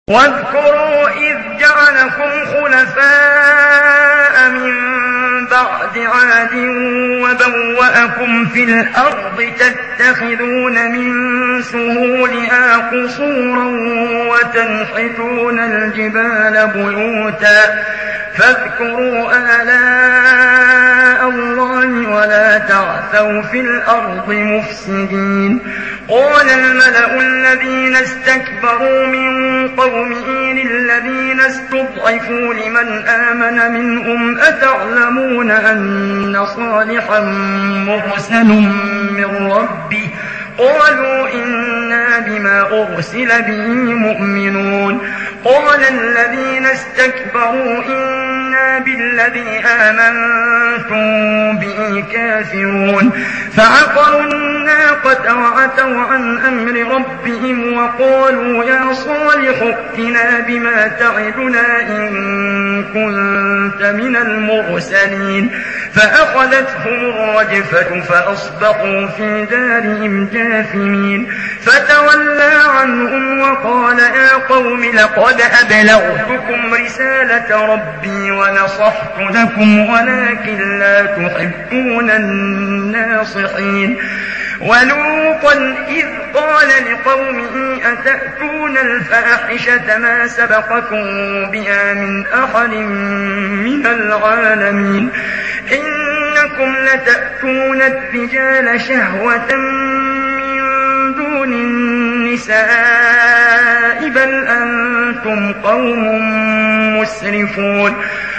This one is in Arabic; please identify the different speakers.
Speaker 1: واذكروا إذ جعلكم خلفاء من بعد عاد وبوأكم في الأرض تتخذون من سهولها قصورا وتنحتون الجبال بيوتا فاذكروا آلاء الله ولا تعثوا في الأرض مفسدين. قال الملأ الذين استكبروا من قومه للذين استضعفوا لمن آمن منهم أتعلمون أن صالحا مرسل من ربه قالوا إنا بما أرسل به مؤمنون. قال الذين استكبروا إنا بالذي آمنتم به كافرون. فعقروا الناقة وعتوا عن أمر ربهم وقالوا يا صالح ائتنا بما تعدنا إن كنت من المرسلين. فأخذتهم الرجفة فأصبحوا في دارهم جاثمين. فتولى عنهم وقال يا قوم لقد أبلغتكم رسالة ربي ونصحت لكم ولكن لا تحبون الناصحين. ولوطا إذ قال لقومه أتأتون الفاحشة ما سبقكم بها من أحد من العالمين إنكم لتأتون الرجال شهوة من دون النساء بل أنتم قوم مسرفون.